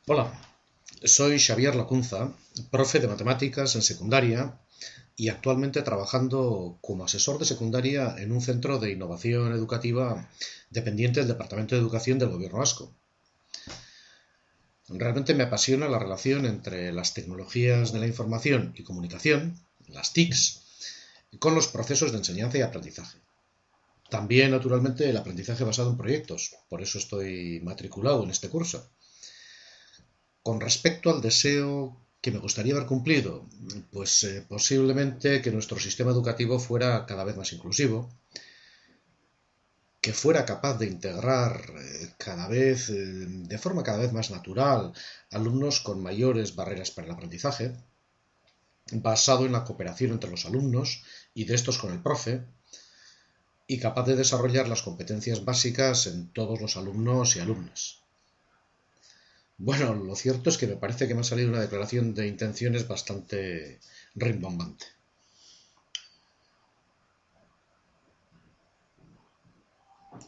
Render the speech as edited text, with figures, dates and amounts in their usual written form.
Hola, soy Xavier Lacunza, profe de matemáticas en secundaria y actualmente trabajando como asesor de secundaria en un centro de innovación educativa dependiente del Departamento de Educación del Gobierno vasco. Realmente me apasiona la relación entre las tecnologías de la información y comunicación, las TICs, con los procesos de enseñanza y aprendizaje. También, naturalmente, el aprendizaje basado en proyectos, por eso estoy matriculado en este curso. Con respecto al deseo que me gustaría haber cumplido, pues posiblemente que nuestro sistema educativo fuera cada vez más inclusivo, que fuera capaz de integrar de forma cada vez más natural, alumnos con mayores barreras para el aprendizaje, basado en la cooperación entre los alumnos y de estos con el profe, y capaz de desarrollar las competencias básicas en todos los alumnos y alumnas. Bueno, lo cierto es que me parece que me ha salido una declaración de intenciones bastante rimbombante.